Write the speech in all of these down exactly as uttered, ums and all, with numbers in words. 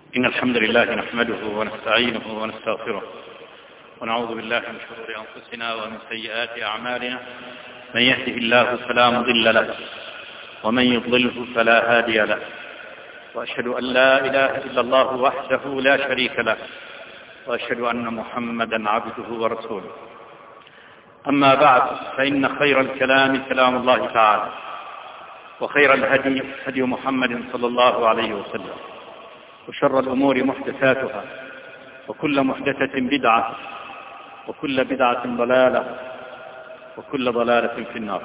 إن الحمد لله نحمده ونستعينه ونستغفره ونعوذ بالله من شرور أنفسنا ومن سيئات أعمالنا. من يهده الله فلا مضل له ومن يضلله فلا هادي له، وأشهد أن لا إله إلا الله وحده لا شريك له، وأشهد أن محمدا عبده ورسوله. أما بعد، فإن خير الكلام كلام الله تعالى، وخير الهدي هدي محمد صلى الله عليه وسلم، وشر الأمور محدثاتها، وكل محدثة بدعة، وكل بدعة ضلالة، وكل ضلالة في النار.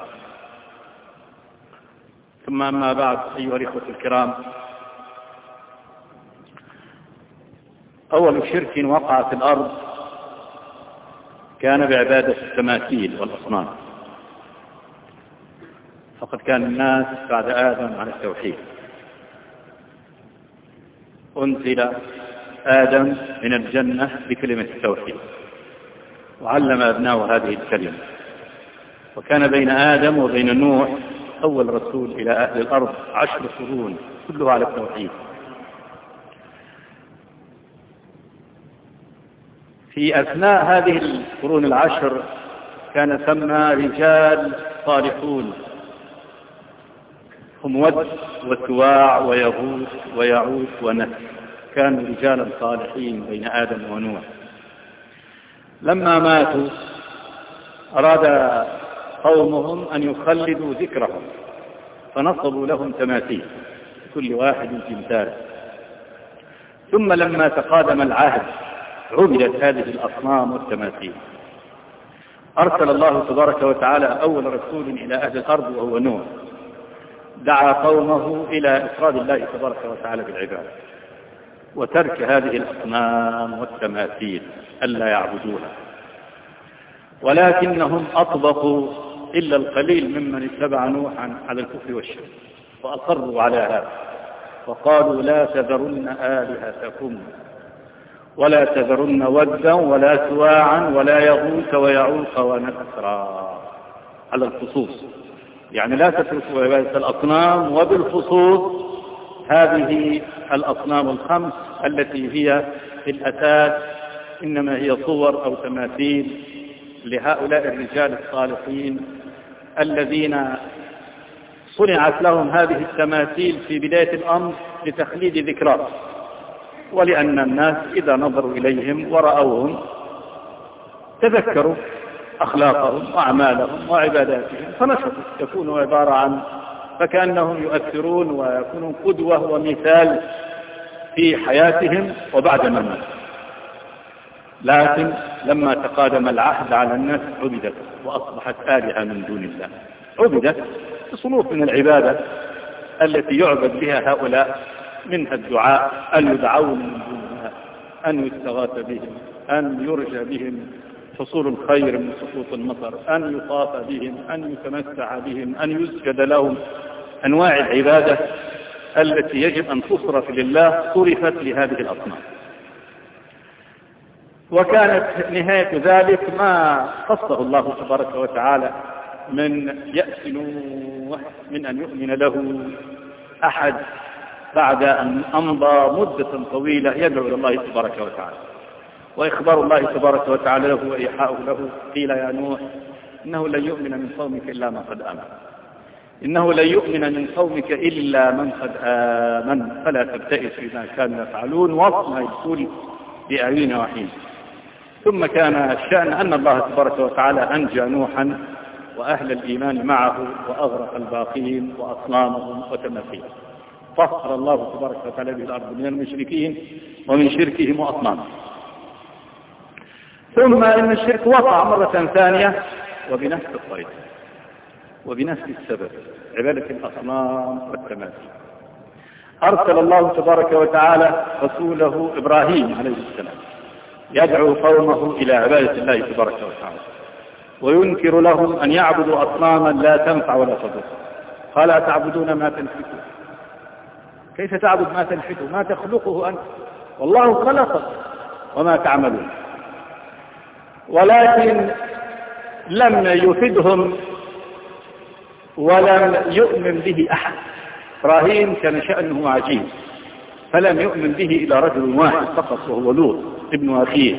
ثم أما بعد، أيها الإخوة الكرام، أول شرك وقع في الأرض كان بعبادة التماثيل والأصنام، فقد كان الناس بعد آدم على التوحيد. أنزل آدم من الجنة بكلمة التوحيد، وعلم أبناءه هذه الكلمة، وكان بين آدم وبين نوح أول رسول إلى أهل الأرض عشر قرون كلها على التوحيد. في أثناء هذه القرون العشر كان ثم رجال صالحون هم ود وسواع ويغوث ويعوث ونسر، كانوا رجالا صالحين بين آدم ونوح. لما ماتوا أراد قومهم أن يخلدوا ذكرهم، فنصبوا لهم تماثيل، كل واحد تمثال. ثم لما تقادم العهد عبدت هذه الأصنام والتماثيل. أرسل الله تبارك وتعالى أول رسول إلى أهل الأرض وهو نوح، دعا قومه إلى إفراد الله تبارك وتعالى بالعبادة، وترك هذه الأصنام والتماثيل ألا يعبدوها. ولكنهم أطبقوا إلا القليل ممن اتبع نوحا على الكفر والشرك، وأصروا على هذا، وقالوا لا تذرن آلهتكم ولا تذرن ودا ولا سواعا ولا يغوث ويعوق ونسرا، على الخصوص، يعني لا تتركوا عبادة الأصنام، وبالخصوص هذه الأصنام الخمس التي هي في الأساس إنما هي صور أو تماثيل لهؤلاء الرجال الصالحين الذين صنعت لهم هذه التماثيل في بداية الأمر لتخليد ذكرى، ولأن الناس إذا نظروا إليهم ورأوهم تذكروا أخلاقهم وأعمالهم وعباداتهم فنشطوا، يكونوا عبارة عن فكأنهم يؤثرون ويكونون قدوة ومثال في حياتهم وبعد ممات. لكن لما تقادم العهد على الناس عبدت وأصبحت آلهة من دون الله، عبدت بصنوف من العبادة التي يعبد بها هؤلاء، منها الدعاء، أن يدعون من دون الله، أن يستغاث بهم، أن يرجى بهم حصول الخير من سقوط المطر، أن يطاف بهم، أن يتمتع بهم، أن يسجد لهم. أنواع العبادة التي يجب أن تصرف لله صرفت لهذه الأصنام. وكانت نهاية ذلك ما قصه الله تبارك وتعالى من يأس نوح من أن يؤمن له أحد بعد أن أمضى مدة طويلة يدعو إلى الله تبارك وتعالى. وإخبار الله تبارك وتعالى له وإيحاؤه له، قيل يا نوح إنه لن يؤمن من قومك إلا من قد آمن، إنه لن يؤمن من قومك إلا من قد آمن فلا تبتئس بما كانوا يفعلون واصنع الفلك بأعيننا وحينا. ثم كان الشأن أن الله تبارك وتعالى أنجى نوحا وأهل الإيمان معه، وأغرق الباقين وأصنامهم وتماثيلهم، طهر الله تبارك وتعالى به الأرض من المشركين ومن شركهم وأصنامهم. ثم إن الشرك وقع مرة ثانية وبنفس الطريقة وبنفس السبب، عبادة الأصنام والتماثيل. أرسل الله تبارك وتعالى رسوله إبراهيم عليه السلام يدعو قومه إلى عبادة الله تبارك وتعالى، وينكر لهم أن يعبدوا أصناما لا تنفع ولا تضر. قال أتعبدون ما تنحتون؟ كيف تعبد ما تنحت؟ ما تخلقه أنت، والله خلقك وما تعملون. ولكن لم يفدهم ولم يؤمن به أحد. إبراهيم كان شأنه عجيب، فلم يؤمن به إلى رجل واحد فقط وهو لوط ابن أخيه،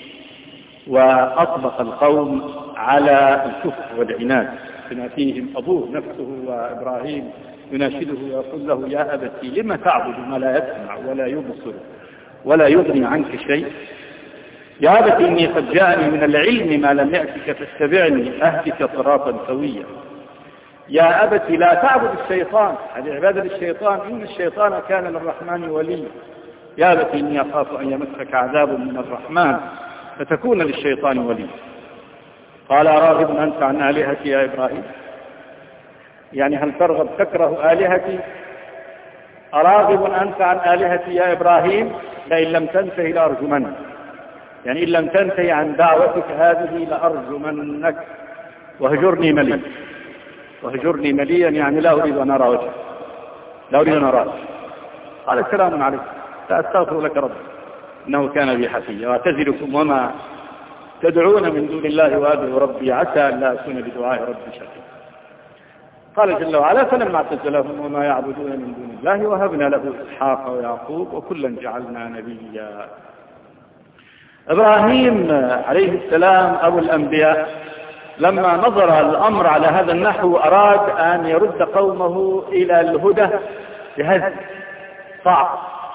وأطبق القوم على الكفر والعناد بما فيهم أبوه نفسه وإبراهيم يناشده ويقول له يا أبتي لما تعبد ما لا يسمع ولا يبصر ولا يغني عنك شيء؟ يا أبتي إني قد جاءني من العلم ما لم يأتك فاتبعني أهدك صراطا سويا. يا أبتي لا تعبد الشيطان، هذه عبادة للشيطان، إن الشيطان كان للرحمن ولي. يا أبتي إني أخاف أن يمسك عذاب من الرحمن فتكون للشيطان ولي. قال راغب أنت عن آلهتي يا إبراهيم؟ يعني هل ترغب تكره آلهتي؟ أراغب أنت عن آلهتي يا إبراهيم؟ لئن لم تنتهي لأرجمنك، يعني إن لم تنتهي عن دعوتك هذه لأرجمنك وهجرني مليا. وهجرني مليا يعني لا أريد أن أرى وجهك، لا أريد أن أرى. قال السلام عليكم سأستغفر لك ربي إنه كان بي حفيا وأعتذركم وما تدعون من دون الله وأدعو ربي عسى أن لا أكون بدعاء ربي شقيا. قال جل وعلا فلما اعتزلهم وما يعبدون من دون الله وهبنا له إسحاق ويعقوب وكلا جعلنا نبيا. إبراهيم عليه السلام أبو الأنبياء لما نظر الأمر على هذا النحو أراد أن يرد قومه إلى الهدى بهز صعب،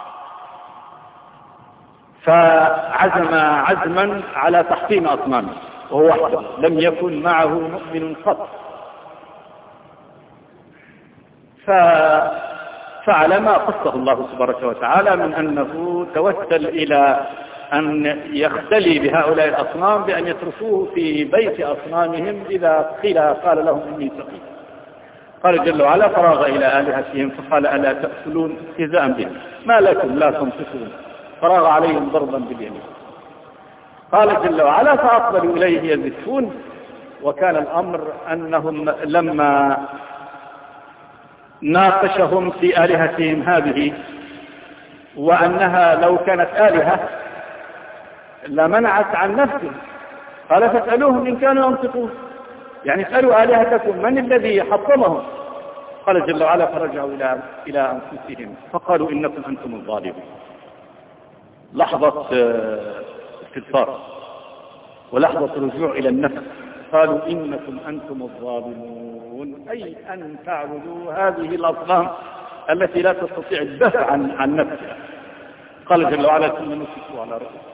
فعزم عزما على تحطيم أصنامه وهو وحده لم يكن معه مؤمن قط، ففعل ما قصه الله تبارك وتعالى من أنه توسل إلى أن يختلي بهؤلاء الأصنام بأن يتركوه في بيت أصنامهم إذا قيل قال لهم إني سقيم. قال جل وعلا فراغ إلى آلهتهم فقال ألا تأكلون استهزاء بهم ما لكم لا تنطقون فراغ عليهم ضربا باليمين. قال جل وعلا فأقبلوا إليه يزفون. وكان الأمر أنهم لما ناقشهم في آلهتهم هذه وأنها لو كانت آلهة لمنعت عن نفسه قال فاسألوهم إن كانوا ينطقون، يعني اسألوا آلهتكم من الذي حطمهم. قال جل وعلا فرجعوا إلى إلى أنفسهم فقالوا إنكم أنتم الظالمون. لحظة استغفار ولحظة رجوع إلى النفس، قالوا إنكم أنتم الظالمون، أي أن تعبدوا هذه الأصنام التي لا تستطيع الدفع عن, عن نفسها. قال جل وعلا ثم نكسوا على رؤوسهم.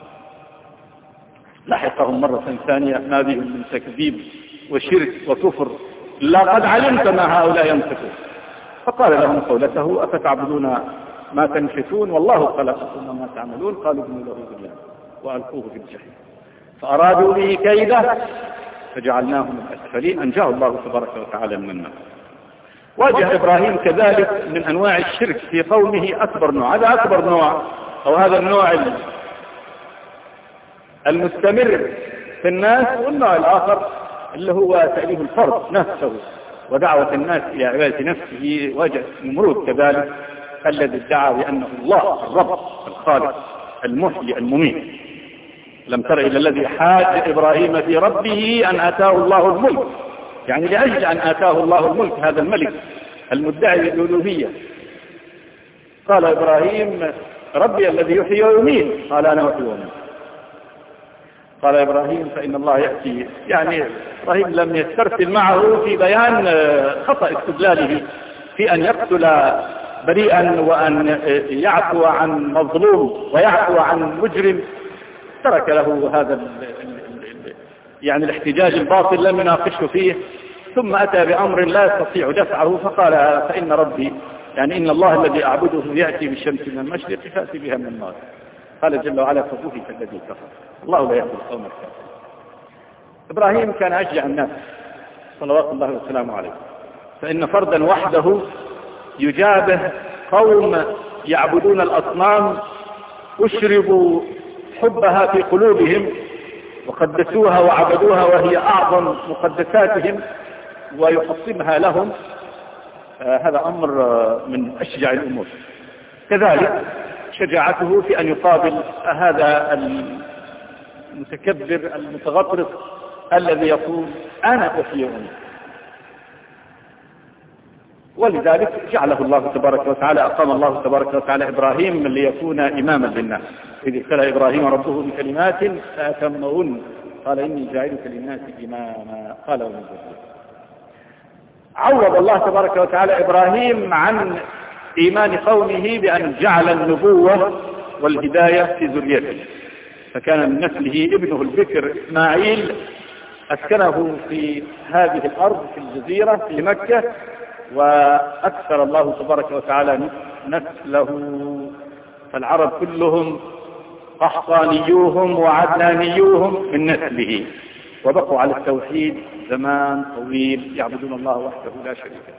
لحقهم مرة ثانية ما بهم من تكذيب وشرك وكفر لقد علمت ما هؤلاء ينطقون. فقال لهم قولته أفتعبدون ما تنحتون والله خلقكم وما تعملون. قالوا ابنوا له بنيانا وألقوه في الجحيم فأرادوا به كيدا فجعلناهم الأسفلين. أنجاه الله تبارك وتعالى من النار. واجه إبراهيم كذلك من أنواع الشرك في قومه أكبر نوع، هذا أكبر نوع أو هذا النوع المستمر في الناس، والنوع الآخر اللي هو تأليف الفرد نفسه ودعوة الناس إلى عبادة نفسه. وجه نمرود كذلك الذي ادعى بأنه الله الرب الخالق المحيي المميت. لم تر إلى الذي حاج إبراهيم في ربه أن آتاه الله الملك، يعني لأجل أن آتاه الله الملك هذا الملك المدعي بالألوهية. قال إبراهيم ربي الذي يحيي ويميت، قال أنا أحيي وأميت. قال إبراهيم فإن الله يأتي، يعني إبراهيم لم يسترسل معه في بيان خطأ استدلاله في أن يقتل بريئا وأن يعفو عن مظلوم ويعفو عن مجرم. ترك له هذا يعني الاحتجاج الباطل لم يناقشه فيه، ثم أتى بأمر لا يستطيع دفعه فقال فإن ربي يعني إن الله الذي أعبده يأتي بالشمس من المشرق فأتي بها من المغرب. قال جل وعلا فبهت الذي كفر الله لا يهدي القوم الكافرين. إبراهيم كان أشجع الناس صلوات الله وسلامه عليه، فإن فردا وحده يجابه قوم يعبدون الأصنام أشربوا حبها في قلوبهم وقدسوها وعبدوها وهي أعظم مقدساتهم ويحصمها لهم. آه هذا أمر من أشجع الأمور. كذلك شجاعته في أن يقابل هذا المتكبر المتغطرس الذي يقول أنا أحيي وأميت. ولذلك جعله الله تبارك وتعالى، أقام الله تبارك وتعالى إبراهيم ليكون إماما للناس. إذ ابتلى إبراهيم ربه بكلمات فأتمهن قال إني جاعلك للناس إماما قال ومن ذريتي. عوض الله تبارك وتعالى إبراهيم عن إيمان قومه بأن جعل النبوة والهداية في ذريته، فكان من نسله ابنه البكر إسماعيل أسكنه في هذه الأرض في الجزيرة في مكة، وأكثر الله تبارك وتعالى نسله، فالعرب كلهم قحطانيوهم وعدنانيوهم من نسله، وبقوا على التوحيد زمان طويل يعبدون الله وحده لا شريك له،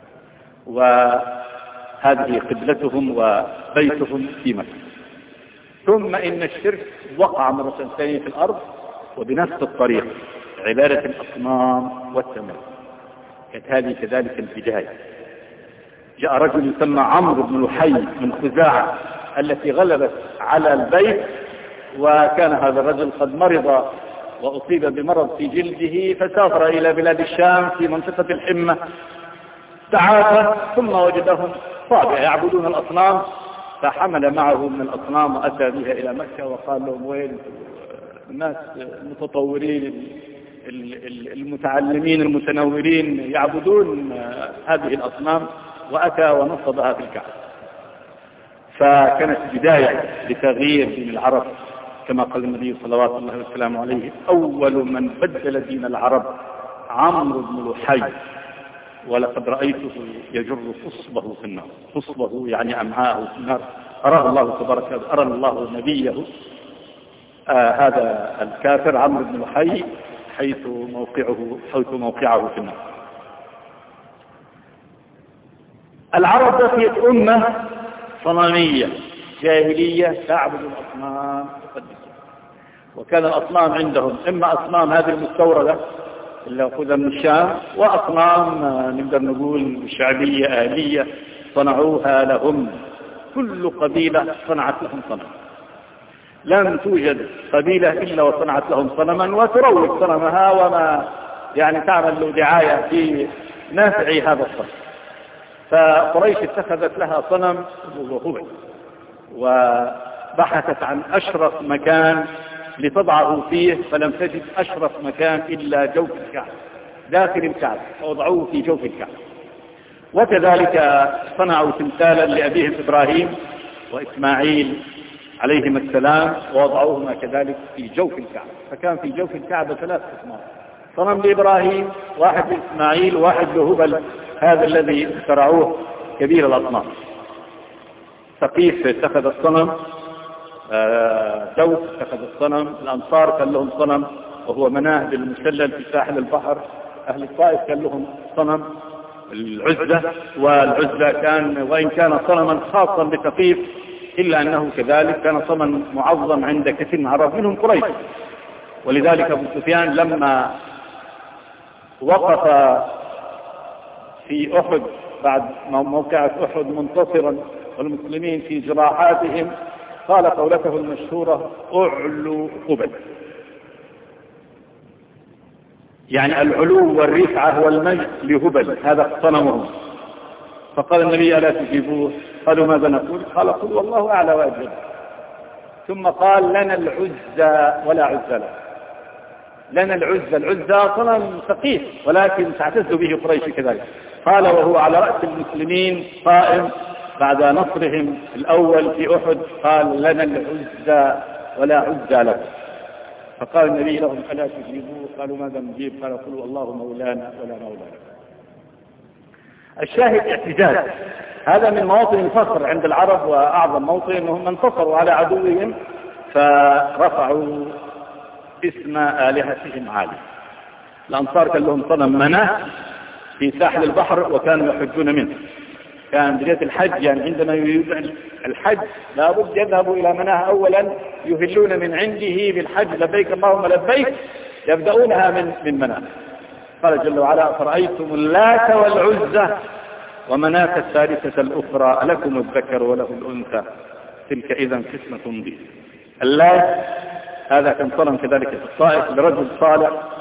وهذه قبلتهم وبيتهم في مكة. ثم إن الشرك وقع مرة ثانية في الأرض وبنفس الطريق، عبادة الأصنام والتماثيل، كانت هذه كذلك البداية. جاء رجل يسمى عمرو بن لحي من خزاعة التي غلبت على البيت، وكان هذا الرجل قد مرض وأصيب بمرض في جلده، فسافر إلى بلاد الشام في منطقة الحمة، تعافى ثم وجدهم صابئة يعبدون الأصنام، فحمل معه من الأصنام وأتى بها إلى مكة وقال لهم وين الناس المتطورين المتعلمين المتنورين يعبدون هذه الأصنام، وأتى ونصبها في الكعبة. فكانت بداية لتغيير دين العرب، كما قال النبي صلوات الله وسلامه عليه أول من بدل دين العرب عمرو بن لحي، ولقد رأيته يجر فصبه في النار، فصبه يعني أمعاءه في النار، أراه الله تبارك وتعالى، أرى الله نبيه آه هذا الكافر عمرو بن لحي حيث موقعه حيث موقعه في النار. العرب بقيت أمة صنمية جاهلية تعبد الأصنام تقدسها، وكان الأصنام عندهم إما أصنام هذه المستوردة اللي أخذها من الشام، وأصنام نقدر نقول شعبية آلية صنعوها لهم، كل قبيلة صنعت لهم صنم، لم توجد قبيلة إلا وصنعت لهم صنما وتروج صنمها وما يعني تعمل له دعاية في نافع هذا الصنم. فقريش اتخذت لها صنم وهو، وبحثت عن أشرف مكان لتضعه فيه، فلم تجد أشرف مكان إلا جوف الكعبة داخل الكعبة، فوضعوه في جوف الكعبة. وكذلك صنعوا تمثالا لأبيهم إبراهيم وإسماعيل عليهما السلام، ووضعوهما كذلك في جوف الكعبة، فكان في جوف الكعبة ثلاث أصنام، صنم لإبراهيم، واحد لإسماعيل، واحد لهبل هذا الذي اخترعوه كبير الأصنام. ثقيف اتخذ الصنم، دوس اتخذ الصنم، الأنصار كان لهم صنم وهو مناه بالمسلل في ساحل البحر، أهل الطائف كان لهم صنم العزة، والعزة كان وإن كان صنما خاصا بثقيف إلا أنه كذلك كان صنما معظم عند كثير من العرب منهم قريش. ولذلك أبو سفيان لما وقف في أحد بعد موقعة أحد منتصرا والمسلمين في جراحاتهم قال قولته المشهورة أعلو قبل، يعني العلو والرفعة والمجد لهبل هذا صنمهم. فقال النبي ألا تجيبوه؟ قالوا ماذا نقول؟ قال قل والله أعلى وأجل. ثم قال لنا العزة ولا عزة له، لنا العزة، العزة صنم ثقيل ولكن تعتز به قريش كذلك. قال وهو على رأس المسلمين قائم بعد نصرهم الأول في أحد، قال لنا العزة ولا عزة له. فقال النبي لهم ألا تجيبوه؟ قالوا ماذا نجيب؟ قال قلوا الله مولانا ولا مولى له. الشاهد اعتزاز، هذا من مواطن الفخر عند العرب، وأعظم موطن أنهم انتصروا على عدوهم فرفعوا اسم آلهتهم عالي. الأنصار كان لهم صنم مناه في ساحل البحر وكانوا يحجون منه، كان بداية الحج يعني عندما يريد الحج لابد يذهبوا إلى مناه أولا، يهلون من عنده بالحج لبيك اللهم لبيك، يبدأونها من من مناه. قال جل وعلا فرأيتم اللات والعزة ومناة الثالثة الأخرى ألكم الذكر وله الأنثى تلك إذا قسمة ضيق. اللات هذا كان صنم كذلك في الطائف لرجل صالح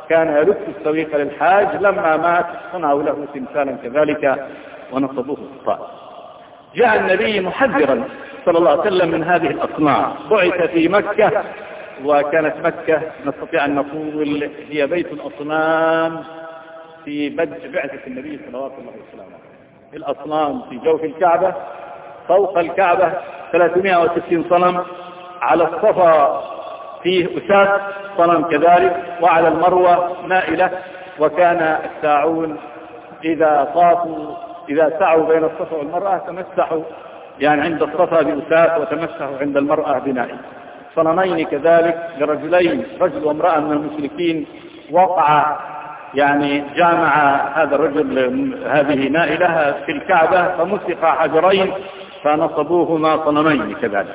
كان يلف السويق للحاج، لما مات صنعوا له تمثالا كذلك ونصبوه في الطائف. جاء النبي محذرا صلى الله عليه وسلم من هذه الأصنام، بعث في مكة، وكانت مكة نستطيع أن نقول هي بيت الأصنام في بدء بعثة النبي صلوات الله وسلامه. الأصنام في جوف الكعبة، فوق الكعبة ثلاثمائة وستين صنم، على الصفا فيه أساس صنم كذلك، وعلى المروة مائلة. وكان الساعون إذا طافوا إذا سعوا بين الصفا والمرأة تمسحوا يعني عند الصفا بأساس، وتمسحوا عند المرأة بنائل. صنمين كذلك لرجلين، رجل وامرأة من المشركين، وقع يعني جامع هذا الرجل هذه نائلة في الكعبة، فمسق حجرين فنصبوهما صنمين كذلك.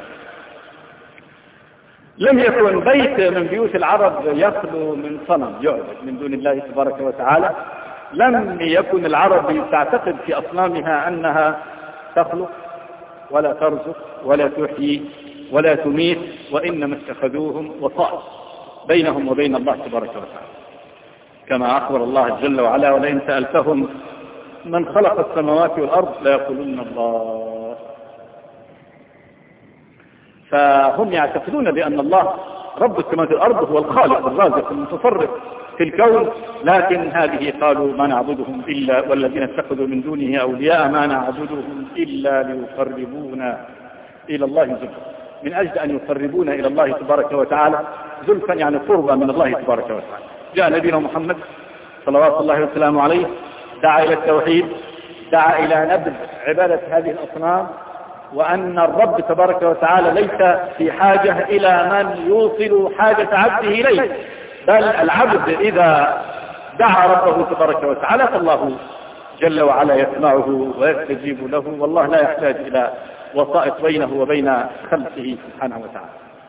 لم يكن بيت من بيوت العرب يخلو من صنم يعبد من دون الله تبارك وتعالى. لم يكن العرب تعتقد في أصنامها أنها تخلق ولا ترزق ولا تحيي ولا تميت، وإنما اتخذوهم وسائط بينهم وبين الله تبارك وتعالى، كما أخبر الله جل وعلا: ولئن سألتهم من خلق السماوات والأرض ليقولون الله. فهم يعتقدون بأن الله رب السماوات والأرض هو الخالق الرازق المتصرف في الكون، لكن هذه قالوا ما نعبدهم إلا والذين اتخذوا من دونه أولياء ما نعبدهم إلا ليقربونا إلى الله زلفى، من أجل أن يقربونا إلى الله تبارك وتعالى زلفا، يعني قربا من الله تبارك وتعالى. جاء نبينا محمد صلوات الله وسلامه عليه، دعا إلى التوحيد، دعا إلى نبذ عبادة هذه الأصنام، وأن الرب تبارك وتعالى ليس في حاجة إلى من يوصل حاجة عبده إليه، بل العبد إذا دعا ربه تبارك وتعالى فالله جل وعلا يسمعه ويستجيب له، والله لا يحتاج إلى وسائط بينه وبين خلقه سبحانه وتعالى.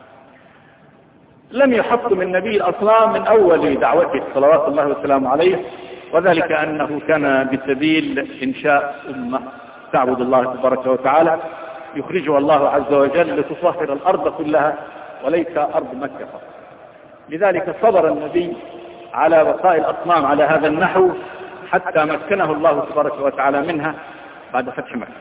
لم يحطم النبي الأصنام من أول دعوته صلوات الله وسلامه عليه، وذلك أنه كان بسبيل إنشاء أمة تعبد الله تبارك وتعالى، يخرجها الله عز وجل لتطهر الأرض كلها وليس أرض مكة فقط. لذلك صبر النبي على بقاء الأصنام على هذا النحو حتى مكنه الله تبارك وتعالى منها بعد فتح مكة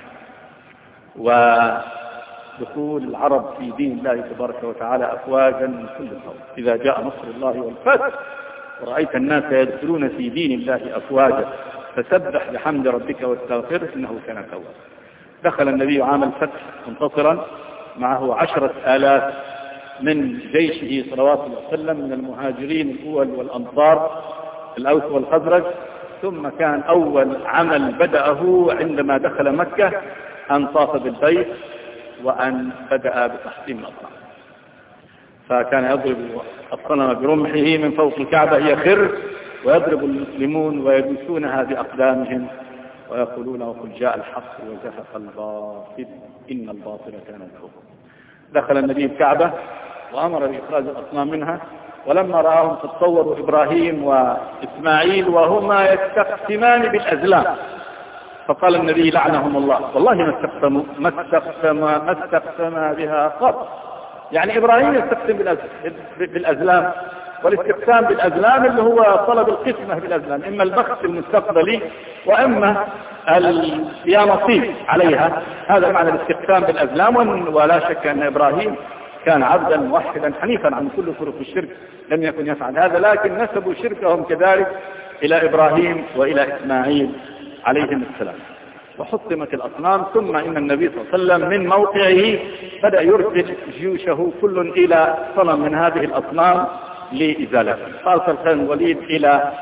ودخول العرب في دين الله تبارك وتعالى أفواجا من كل الأرض. إذا جاء نصر الله والفتح ورأيت الناس يدخلون في دين الله أفواجا فسبح بحمد ربك واستغفره إنه كان توابا. دخل النبي عام الفتح منتصرا، معه عشرة آلاف من جيشه صلوات الله وسلم من المهاجرين الأول والأنصار الأوس والخزرج. ثم كان أول عمل بدأه عندما دخل مكة أن طاف بالبيت وأن بدأ بتحطيم الأصنام، فكان يضرب الصنم برمحه من فوق الكعبة يخر، ويضرب المسلمون ويدوسونها بأقدامهم ويقولون وقل جاء الحق وزهق الباطل إن الباطل كان زهوقا. دخل النبي الكعبة وأمر بإخراج الأصنام منها، ولما رآهم تتصوروا إبراهيم وإسماعيل وهما يستقسمان بالأزلام، فقال النبي لعنهم الله والله ما استقسم ما استقسم ما استقسم بها قط. يعني إبراهيم يستقسم بالأزلام، والاستقسام بالأزلام اللي هو طلب القسمة بالأزلام، إما البخت المستقبلي وإما اليانصيب عليها، هذا معنى الاستقسام بالأزلام. ولا شك أن إبراهيم كان عبدا موحدا حنيفا عن كل طرق الشرك، لم يكن يفعل هذا، لكن نسبوا شركهم كذلك إلى إبراهيم وإلى إسماعيل عليهم السلام. وحطمت الأصنام، ثم إن النبي صلى الله عليه وسلم من موقعه بدأ يرسل جيوشه كل إلى صنم من هذه الأصنام لإزالته. فأرسل خالد الوليد إلى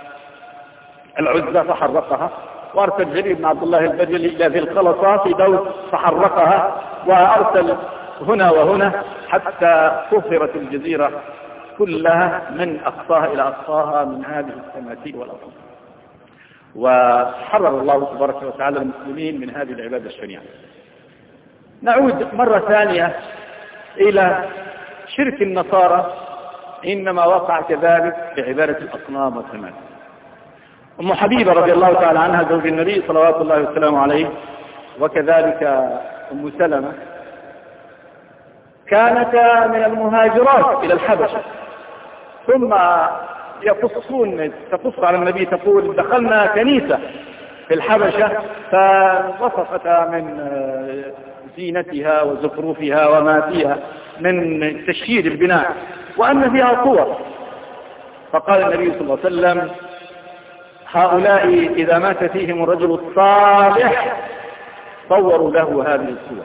العزة فحرقها، وأرسل جرير بن عبد الله البجلي إلى ذي الخلصة في دوس فحرقها، وأرسل هنا وهنا حتى طهرت الجزيرة كلها من أقصاها إلى أقصاها من هذه التماثيل والأصنام، وحرر الله تبارك وتعالى المسلمين من هذه العبادة الشنيعة. نعود مرة ثانية إلى شرك النصارى، إنما وقع كذلك بعبادة الأصنام والتماثيل. أم حبيبة رضي الله تعالى عنها زوج النبي صلوات الله وسلامه عليه، وكذلك أم سلمة، كانتا من المهاجرات إلى الحبشة، ثم يقصون تقص على النبي تقول دخلنا كنيسة في الحبشة فوصفت من زينتها وزخرفها وما فيها من تشييد البناء وأن فيها صور. فقال النبي صلى الله عليه وسلم هؤلاء إذا مات فيهم الرجل الصالح صوروا له هذه الصور،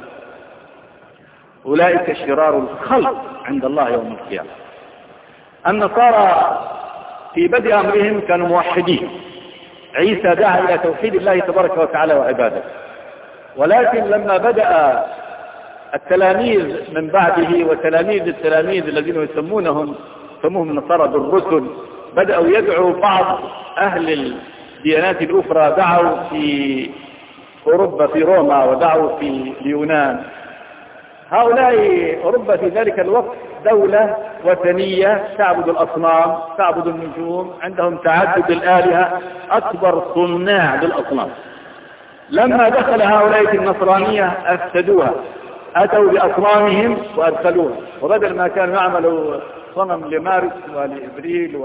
أولئك شرار الخلق عند الله يوم القيامة. النصارى في بدء أمرهم كانوا موحدين، عيسى دعا إلى توحيد الله تبارك وتعالى وعباده، ولكن لما بدأ التلاميذ من بعده وتلاميذ التلاميذ الذين يسمونهم يسموهم النصارى بالرسل بدأوا يدعوا بعض أهل الديانات الأخرى، دعوا في أوروبا في روما ودعوا في اليونان. هؤلاء أوروبا في ذلك الوقت دولة وثنية تعبد الأصنام، تعبد النجوم، عندهم تعدد الآلهة، أكبر صناع للأصنام. لما دخل هؤلاء في النصرانية أفسدوها، أتوا بأصنامهم وأدخلوها، وبدل ما كانوا يعملوا صنم لمارس ولإبريل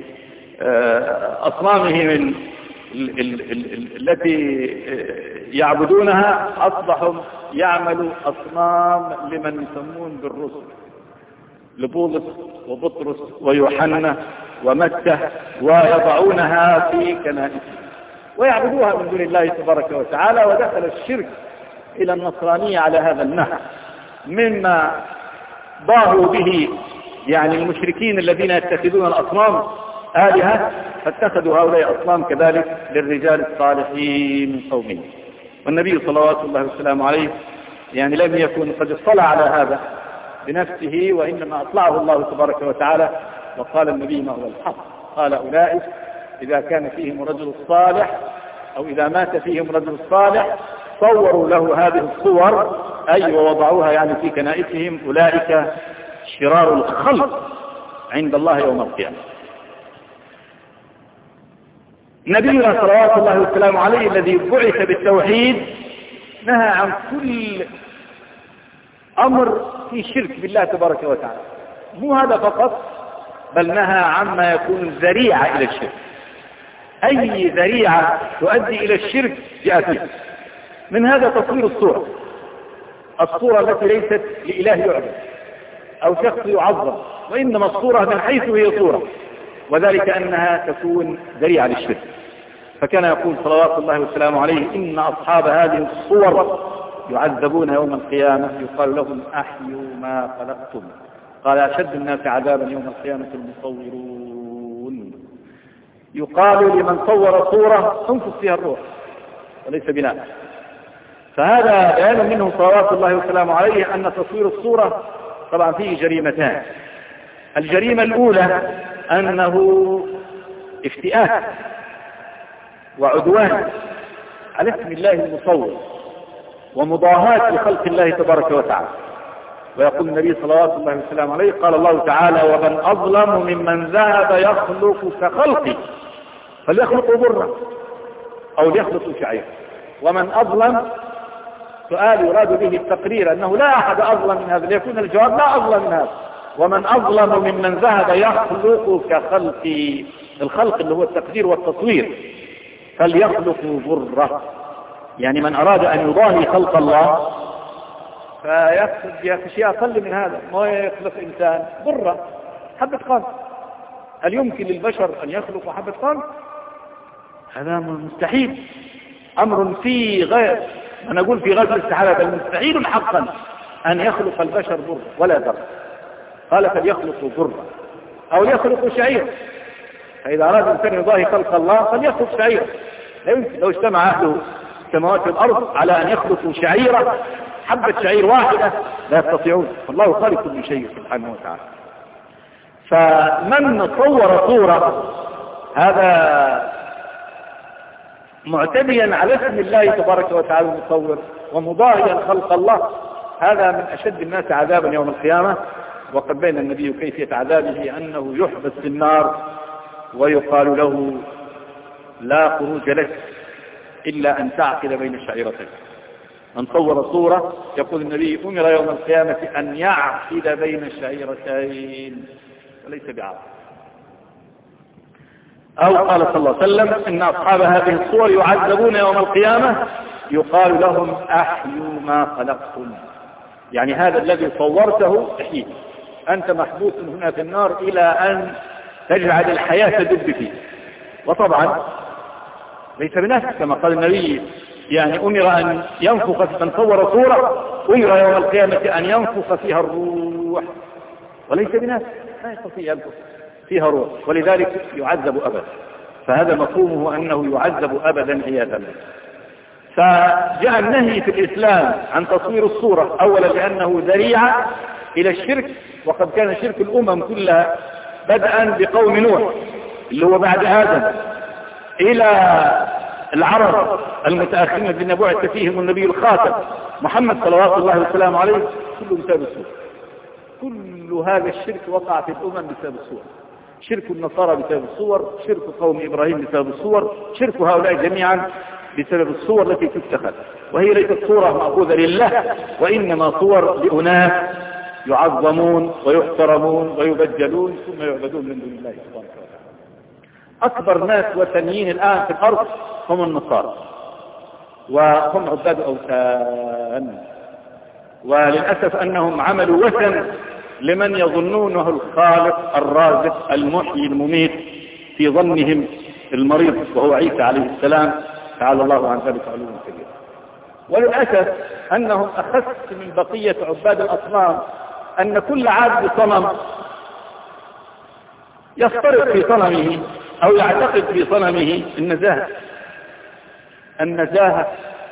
ولأصنامهم التي يعبدونها أصبحوا يعملوا أصنام لمن يسمون بالرسل، لبولس وبطرس ويوحنا ومتى، ويضعونها في كنائسهم ويعبدوها من دون الله تبارك وتعالى. ودخل الشرك إلى النصرانية على هذا النحو، مما ضاهوا به يعني المشركين الذين يتخذون الأصنام آلهة، فاتخذوا هؤلاء أصنام كذلك للرجال الصالحين من قومهم. والنبي صلوات الله وسلامه عليه يعني لم يكن قد اطلع على هذا بنفسه، وإنما أطلعه الله تبارك وتعالى، وقال النبي ما هو الحق، قال أولئك إذا كان فيهم رجل صالح أو إذا مات فيهم رجل صالح صوروا له هذه الصور، أي ووضعوها يعني في كنائسهم، أولئك شرار الخلق عند الله يوم القيامة. نبينا صلوات الله وسلامه عليه الذي بعث بالتوحيد نهى عن كل أمر في شرك بالله تبارك وتعالى، مو هذا فقط، بل نهى عما يكون ذريعة إلى الشرك. أي ذريعة تؤدي إلى الشرك جاءت من هذا تصوير الصورة، الصورة التي ليست لإله يعبد أو شخص يعظم، وإنما الصورة من حيث هي صورة، وذلك أنها تكون ذريعة للشرك. فكان يقول صلوات الله وسلامه عليه إن أصحاب هذه الصور يعذبون يوم القيامة يقال لهم أحيوا ما خلقتم. قال أشد الناس عذابا يوم القيامة المصورون، يقال لمن صور صورة انفخ فيها الروح وليس بناء. فهذا بيان منه صلوات الله وسلامه عليه أن تصوير الصورة طبعا فيه جريمتان. الجريمة الأولى أنه افتئات وعدوان على اسم الله المصور ومضاهاة لخلق الله تبارك وتعالى. ويقول النبي صلوات الله وسلامه عليه قال الله تعالى ومن أظلم ممن ذهب يخلق كخلقي فليخلق برا أو ليخلق شعيرا. ومن أظلم سؤال يراد به التقرير أنه لا أحد أظلم من هذا، ليكون الجواب لا أظلم من هذا. ومن أظلم ممن ذهب يخلق كخلقي، الخلق اللي هو التقدير والتصوير، فليخلق برة، يعني من أراد أن يضاهي خلق الله فيقصد بأشياء أقل من هذا. ما يخلق إنسان برة حبة قمح، هل يمكن للبشر أن يخلقوا حبة قمح؟ هذا مستحيل، أمر في غير، أنا أقول في غير الاستحالة، بل مستحيل حقا أن يخلق البشر برة ولا ذرة. قال فليخلقوا برة أو يخلقوا شعير، فإذا أراد الإنسان يضاهي خلق الله فليخلق شعير. لا يمكن لو اجتمع أهل السماوات والأرض على أن يخلقوا شعيرة، حبة شعير واحدة، لا يستطيعون، فالله خالق كل شيء سبحانه وتعالى. فمن صور صورة هذا معتديا على اسم الله تبارك وتعالى المصور ومضاهيا خلق الله، هذا من أشد الناس عذابا يوم القيامة. وقد بين النبي كيفية عذابه أنه يحبس في النار ويقال له لا خروج لك إلا أن تعقل بين الشعيرتين. من صور صورة يقول النبي أمر يوم القيامة أن يعقل بين الشعيرتين وليس بعقل. أو قال صلى الله عليه وسلم إن أصحاب هذه الصور يعذبون يوم القيامة يقال لهم أحيوا ما خلقتم، يعني هذا الذي صورته احييه، أنت محبوس هنا في النار إلى أن تجعل الحياة تدب فيه. وطبعا ليس بنفس كما قال النبي، يعني أمر أن ينفخ من صور صورة أمر يوم القيامة أن ينفخ فيها الروح، وليس بنفس ما يستطيع ينفخ فيها روح، ولذلك يعذب أبدا. فهذا مفهومه أنه يعذب أبدا عياذا بالله. فجاء النهي في الإسلام عن تصوير الصورة أولا لأنه ذريعة إلى الشرك، وقد كان شرك الأمم كلها بدءا بقوم نوح اللي هو بعد آدم إلى العرب المتأخرين الذين بعث فيهم النبي الخاتم محمد صلوات الله وسلامه عليه، كله بسبب الصورة. كل هذا الشرك وقع في الأمم بسبب الصور، شرك النصارى بسبب الصور، شرك قوم إبراهيم بسبب الصور، شرك هؤلاء جميعا بسبب الصور التي تتخذ، وهي ليست صورة مأخوذة لله، وإنما صور لأناس يعظمون ويحترمون ويبجلون ثم يعبدون من دون الله سبحانه وتعالى. أكبر ناس وثنيين الآن في الأرض هم النصارى، وهم عباد أوثان، وللأسف أنهم عملوا وثن لمن يظنونه الخالق الرازق المحيي المميت في ظنهم المريض وهو عيسى عليه السلام، تعالى الله عن ذلك علوا كبيرا. وللأسف أنهم أخس من بقية عباد الأصنام أن كل عابد صنم يفترض في صنمه أو يعتقد في صنمه النزاهة النزاهة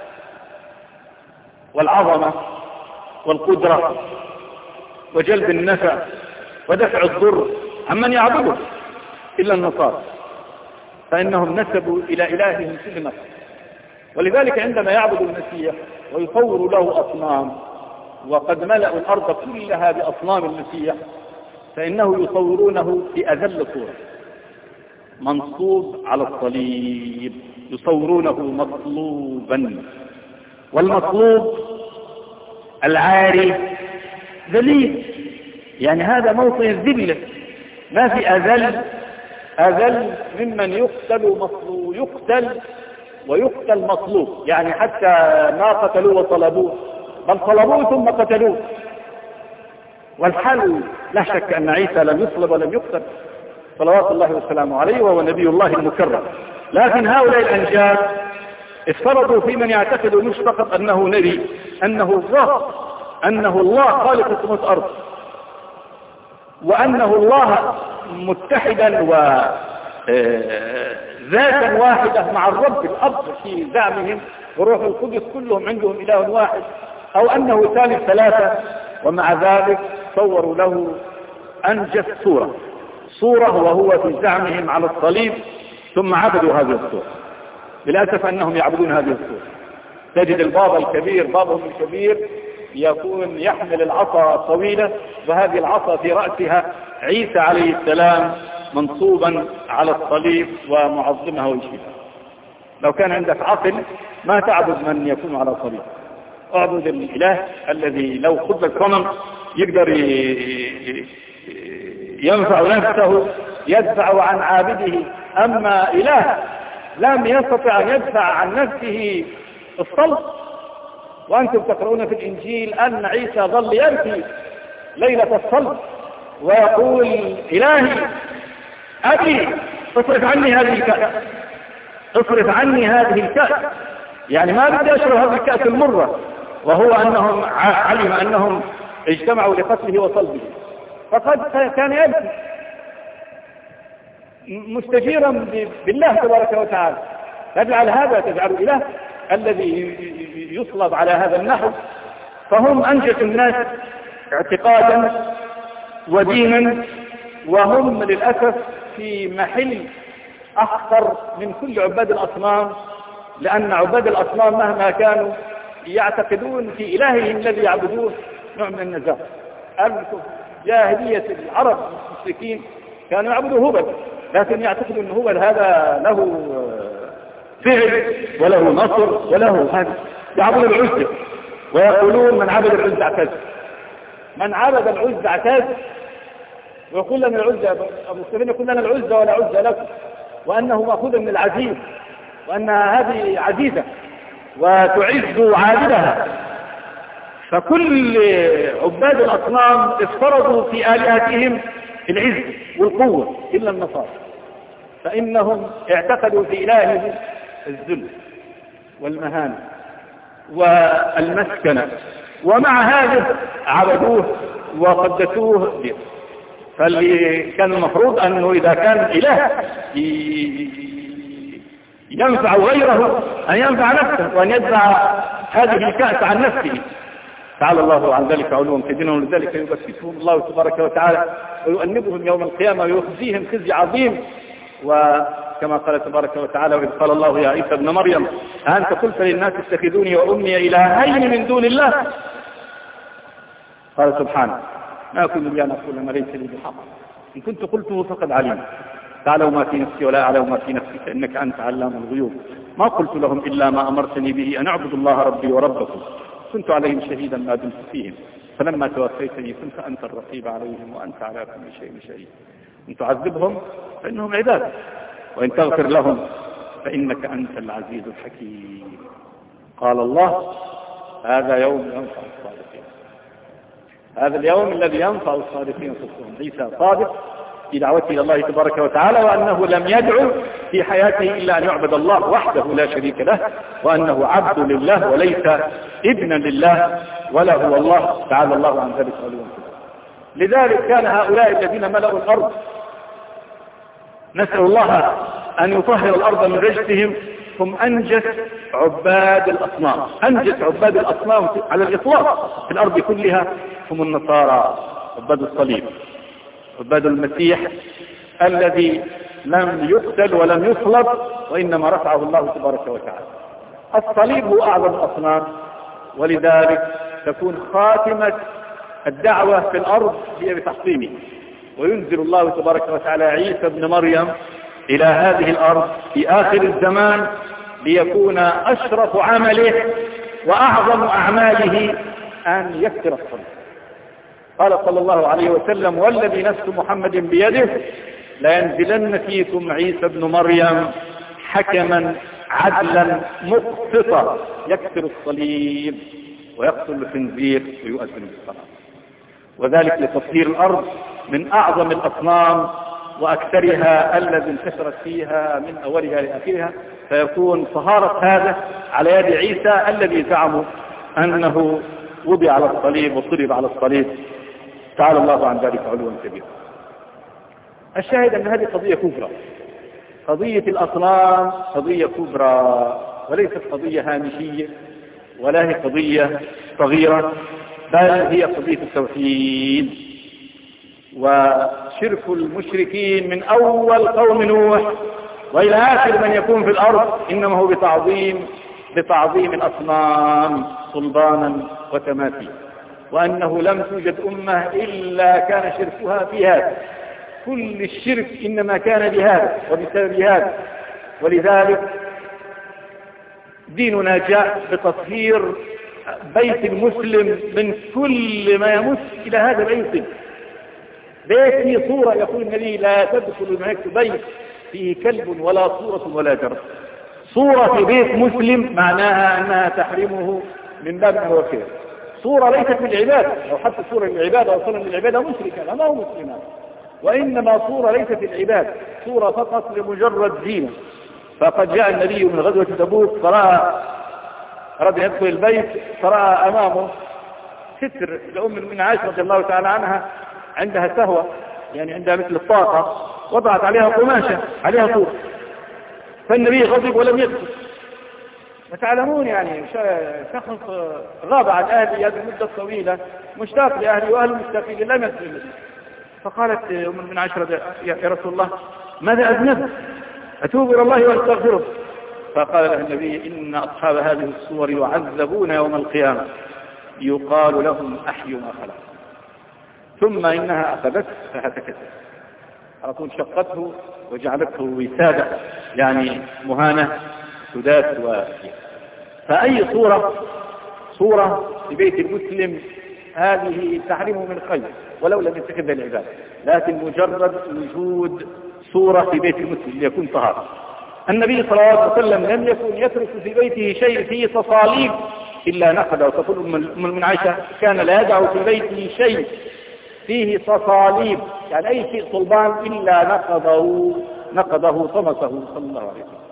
والعظمة والقدرة وجلب النفع ودفع الضر عمن يعبده، إلا النصارى فإنهم نسبوا إلى إلههم كل نفس. ولذلك عندما يعبد المسيح ويصور له أصنام، وقد ملأوا الأرض كلها بأصنام المسيح، فإنه يصورونه في أذل صورة، منصوب على الصليب، يصورونه مصلوبا، والمصلوب العاري ذليل، يعني هذا موطن الذلة، ما في أذل أذل ممن يقتل مصلوب، يقتل ويقتل مصلوب، يعني حتى ما قتلوه وطلبوه بل طلبوه ثم قتلوه. والحل لا شك أن عيسى لم يصلب ولم يقتل صلوات الله وسلامه عليه، وهو نبي الله المكرم، لكن هؤلاء الأنجاب افترضوا في من يعتقد مش فقط أنه نبي، أنه الله، أنه الله خالق سماوات الأرض، وأنه الله متحدا وذاتا واحدة مع الرب الأب في زعمهم، وروح القدس كلهم عندهم إله واحد، أو أنه ثالث ثلاثة. ومع ذلك صوروا له أنجس صورة صورة وهو في زعمهم على الصليب، ثم عبدوا هذه الصورة. للأسف أنهم يعبدون هذه الصورة. تجد البابا الكبير، بابهم الكبير يكون يحمل العصا الطويلة، وهذه العصا في رأسها عيسى عليه السلام منصوبا على الصليب ومعظمها ويشبهها. لو كان عندك عقل ما تعبد من يكون على صليب، اعبد الإله الذي لو خذ الصنم يقدر ينفع نفسه يدفع عن عابده، أما إله لم يستطع أن يدفع عن نفسه الصلب. وأنتم تقرؤون في الإنجيل أن عيسى ظل يبكي ليلة الصلب ويقول إلهي أبي اصرف عني هذه الكأس، اصرف عني هذه الكأس، يعني ما بدي أشرب هذه الكأس المرة، وهو أنهم علم أنهم اجتمعوا لقتله وصلبه، فقد كان يبكي مستجيرا بالله تبارك وتعالى. تجعل هذا تجعل إله الذي يصلب على هذا النحو. فهم أنجس الناس اعتقادا ودينا، وهم للأسف في محل أخطر من كل عباد الأصنام، لأن عباد الأصنام مهما كانوا يعتقدون في إلههم الذي يعبدون نوع من النزاهة. جاهلية العرب المشركين كانوا يعبدوا هبل، لكن يعتقدوا أن هبل هذا له فعل وله نصر وله هذا. يعبدوا العزة ويقولون من عبد العزة اعتز، من عبد العزة اعتز، ويقول لنا العزة، أبو سفيان يقول لنا العزة ولا عزة لكم، وأنه مأخوذ من العزيز، وأن هذه عزيزة وتعز عابدها. فكل عباد الأصنام افترضوا في آلهتهم العز والقوة إلا النصارى، فإنهم اعتقدوا في إلههم الذل والمهانة والمسكنة، ومع هذا عبدوه وقدسوه. فاللي كان المفروض أنه إذا كان إله ينفع غيره أن ينفع نفسه، وأن يدفع هذه الكأس عن نفسه. تعالى الله عن ذلك علوا كبيرا، ولذلك يبكتهم الله تبارك وتعالى ويؤنبهم يوم القيامة ويخزيهم خزي عظيم. وكما قال تبارك وتعالى: وإذ قال الله يا عيسى ابن مريم أنت قلت للناس اتخذوني وأمي إلهين من دون الله؟ قال سبحانه: ما كنت لي أن أقول ما ليس لي بحق، إن كنت قلته فقد علمت، تعلم ما في نفسي ولا أعلم ما في نفسك إنك أنت علام الغيوب، ما قلت لهم إلا ما أمرتني به أن أعبدوا الله ربي وربكم، كنت عليهم شهيدا ما دمت فيهم، فلما توفيتني كنت أنت الرقيب عليهم وأنت على كل شيء شهيد. إن تعذبهم فإنهم عباد، وإن تغفر لهم فإنك أنت العزيز الحكيم. قال الله: هذا يوم ينفع الصادقين، هذا اليوم الذي ينفع الصادقين صدقهم. عيسى صادق في دعوته إلى الله تبارك وتعالى، وأنه لم يدعو في حياته إلا أن يعبد الله وحده لا شريك له، وأنه عبد لله وليس ابنا لله ولا هو الله، تعالى الله عن ذلك علوا كبيرا. لذلك كان هؤلاء الذين ملأوا الأرض، نسأل الله أن يطهر الأرض من رجسهم، هم أنجس عباد الأصنام، أنجس عباد الأصنام على الإطلاق في الأرض كلها هم النصارى، عباد الصليب، عباد المسيح الذي لم يقتل ولم يصلب، وإنما رفعه الله تبارك وتعالى. الصليب هو أعظم الأصنام، ولذلك تكون خاتمة الدعوة في الأرض هي بتحطيمه، وينزل الله تبارك وتعالى عيسى ابن مريم إلى هذه الأرض في آخر الزمان ليكون أشرف عمله وأعظم أعماله أن يكسر الصليب. قال صلى الله عليه وسلم: والذي نفس محمد بيده لينزلن فيكم عيسى ابن مريم حكما عدلا مقسطا يكسر الصليب ويقتل الخنزير ويؤذن بالصلاة. وذلك لتطهير الأرض من أعظم الأصنام وأكثرها الذي انتشرت فيها من أولها لآخرها، فيكون طهارة هذا على يد عيسى الذي زعموا أنه وضع على الصليب وصلب على الصليب، تعالى الله عن ذلك علوا كبيرا. الشاهد أن هذه قضية كبرى، قضية الأصنام قضية كبرى، وليست قضية هامشية ولا هي قضية صغيرة، بل هي قضية التوحيد. وشرك المشركين من أول قوم نوح وإلى آخر من يكون في الأرض إنما هو بتعظيم بتعظيم الأصنام صلبانا وتماثيل، وأنه لم توجد أمة إلا كان شركها في هذا، كل الشرك إنما كان بهذا وبسبب هذا. ولذلك ديننا جاء بتطهير بيت المسلم من كل ما يمس إلى هذا البيت. بيت فيه صورة، يقول النبي: لا تدخل معك بيت فيه كلب ولا صورة ولا جرس. صورة في بيت مسلم معناها أنها تحرمه من باب وخير. صورة ليست للعبادة، لو حتى صورة للعبادة وصلا للعبادة مشركة لا هو مسلمة، وإنما صورة ليست للعبادة، صورة فقط لمجرد زينة. فقد جاء النبي من غزوة تبوك فرأى أراد يدخل البيت، فرأى أمامه ستر لأم من عائشة رضي الله تعالى عنها، عندها سهوة يعني عندها مثل الطاقة، وضعت عليها قماشة عليها صورة، فالنبي غضب ولم يدخل. وتعلمون يعني شخص غاب عن أهلي هذه المدة الطويلة، مشتاق لأهلي وأهل مشتاقين لم يدخل. فقالت أم من عائشة: يا رسول الله ماذا أذنب؟ أتوب إلى الله وأستغفره. فقال له النبي: إن أصحاب هذه الصور يعذبون يوم القيامة، يقال لهم أحيوا ما خلق. ثم إنها أخذته فهتكته، على طول شقته وجعلته وسادة يعني مهانة سدات وفيه. فأي صورة صورة في بيت المسلم هذه تحرمه من خير ولو لم يتخذ العبادة، لكن مجرد وجود صورة في بيت المسلم ليكون طهارة. النبي صلى الله عليه وسلم لم يكن يترك في بيته شيء فيه تصاليب إلا نقضه. وتقول أم من عائشة كان لا يدع في بيته شيء فيه تصاليب، يعني أي شيء صلبان إلا نقضه نقضه طمسه صلى الله عليه وسلم.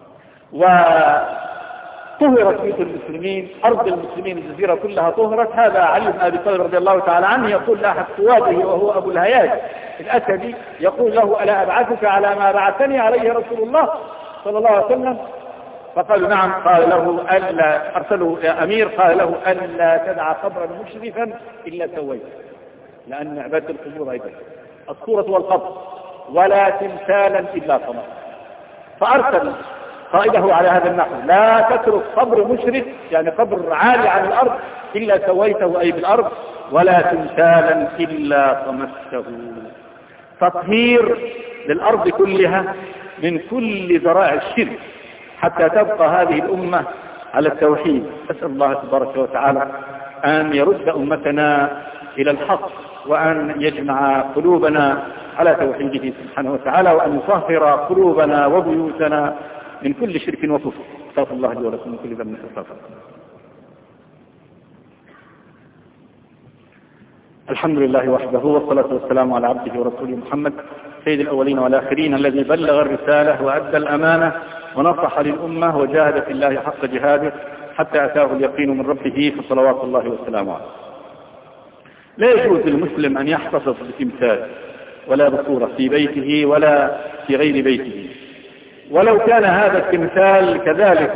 وطهرت بيوت المسلمين، أرض المسلمين الجزيرة كلها طهرت. هذا علي بن أبي طالب رضي الله تعالى عنه يقول لأحد قواده وهو أبو الهياج الأسدي، يقول له ألا أبعثك على ما بعثني عليه رسول الله صلى الله عليه وسلم؟ فقال نعم. قال له ألا أرسله يا أمير، قال له ألا تدع قبرا مشرفا إلا سويته، لأن عبادة القبور أيضا الصورة والقبر، ولا تمثالا إلا طمس. فأرسل قائده على هذا النحو: لا تترك قبر مشرف، يعني قبر عالي عن الأرض، إلا سويته أي بالأرض، ولا تمثالا إلا طمسته. تطهير للأرض كلها من كل ذرائع الشرك حتى تبقى هذه الأمة على التوحيد. أسأل الله تبارك وتعالى أن يرد أمتنا إلى الحق، وأن يجمع قلوبنا على توحيده سبحانه وتعالى، وأن يطهر قلوبنا وبيوتنا من كل شرك وكفر. استغفر الله لي ولكم من كل ذنب فاستغفروه. الحمد لله وحده، والصلاة والسلام على عبده ورسوله محمد سيد الأولين والآخرين، الذي بلغ الرسالة وأدى الأمانة ونصح للأمة وجاهد في الله حق جهاده حتى أتاه اليقين من ربه، فصلوات الله وسلامه عليه. لا يجوز للمسلم أن يحتفظ بتمثال ولا بصورة في بيته ولا في غير بيته، ولو كان هذا التمثال كذلك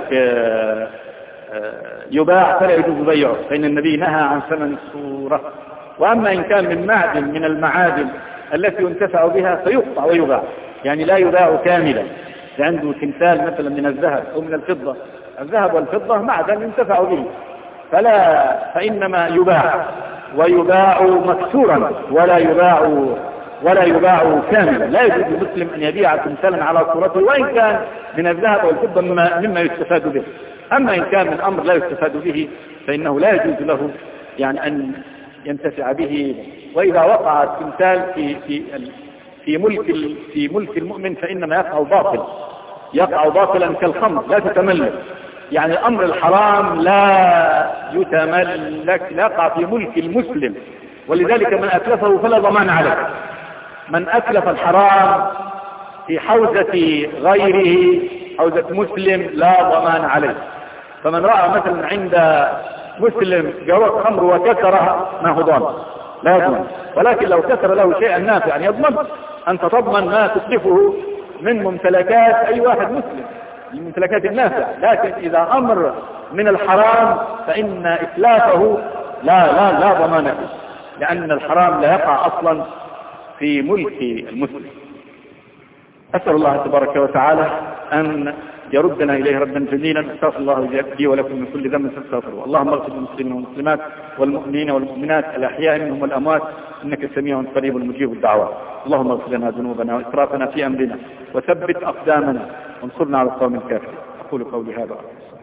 يباع فلا يجوز بيعه، فإن النبي نهى عن ثمن الصورة. وأما إن كان من معدن من المعادن التي ينتفع بها فيقطع ويباع، يعني لا يباع كاملا. عنده تمثال مثلا من الذهب أو من الفضة، الذهب والفضة معدن ينتفع به، فلا فإنما يباع، ويباع مكسورا ولا يباع ولا يباع كاملا. لا يجوز للمسلم أن يبيع تمثالا على صورته وإن كان من الذهب والفضة مما, مما يستفاد به. أما إن كان من أمر لا يستفاد به فإنه لا يجوز له يعني أن ينتفع به. وإذا وقع التمثال في في في ملك في ملك المؤمن فإنما يقع باطل يقع باطلا كالخمر لا تتملك. يعني الأمر الحرام لا يتملك، لا يقع في ملك المسلم، ولذلك من أتلفه فلا ضمان عليه. من أتلف الحرام في حوزة غيره، حوزة مسلم، لا ضمان عليه. فمن رأى مثلا عند مسلم جواب خمر وكسرها ما هو ضامن، لا يضمن. ولكن لو كسر له شيئا نافعا يضمن. أنت تضمن ما تتلفه من ممتلكات أي واحد مسلم، من ممتلكات النافع. لكن إذا أمر من الحرام فإن إتلافه لا لا لا ضمان فيه، لأن الحرام لا يقع أصلا في ملك المسلم. أسأل الله تبارك وتعالى أن يردنا إليه ردا جميلا. استغفر الله لي ولكم من كل ذنب فاستغفروه. اللهم اغفر للمسلمين والمسلمات والمؤمنين والمؤمنات الأحياء منهم والأموات إنك سميع قريب مجيب الدعوات. اللهم اغفر لنا ذنوبنا وإسرافنا في أمرنا وثبت أقدامنا وانصرنا على القوم الكافرين. أقول قولي هذا.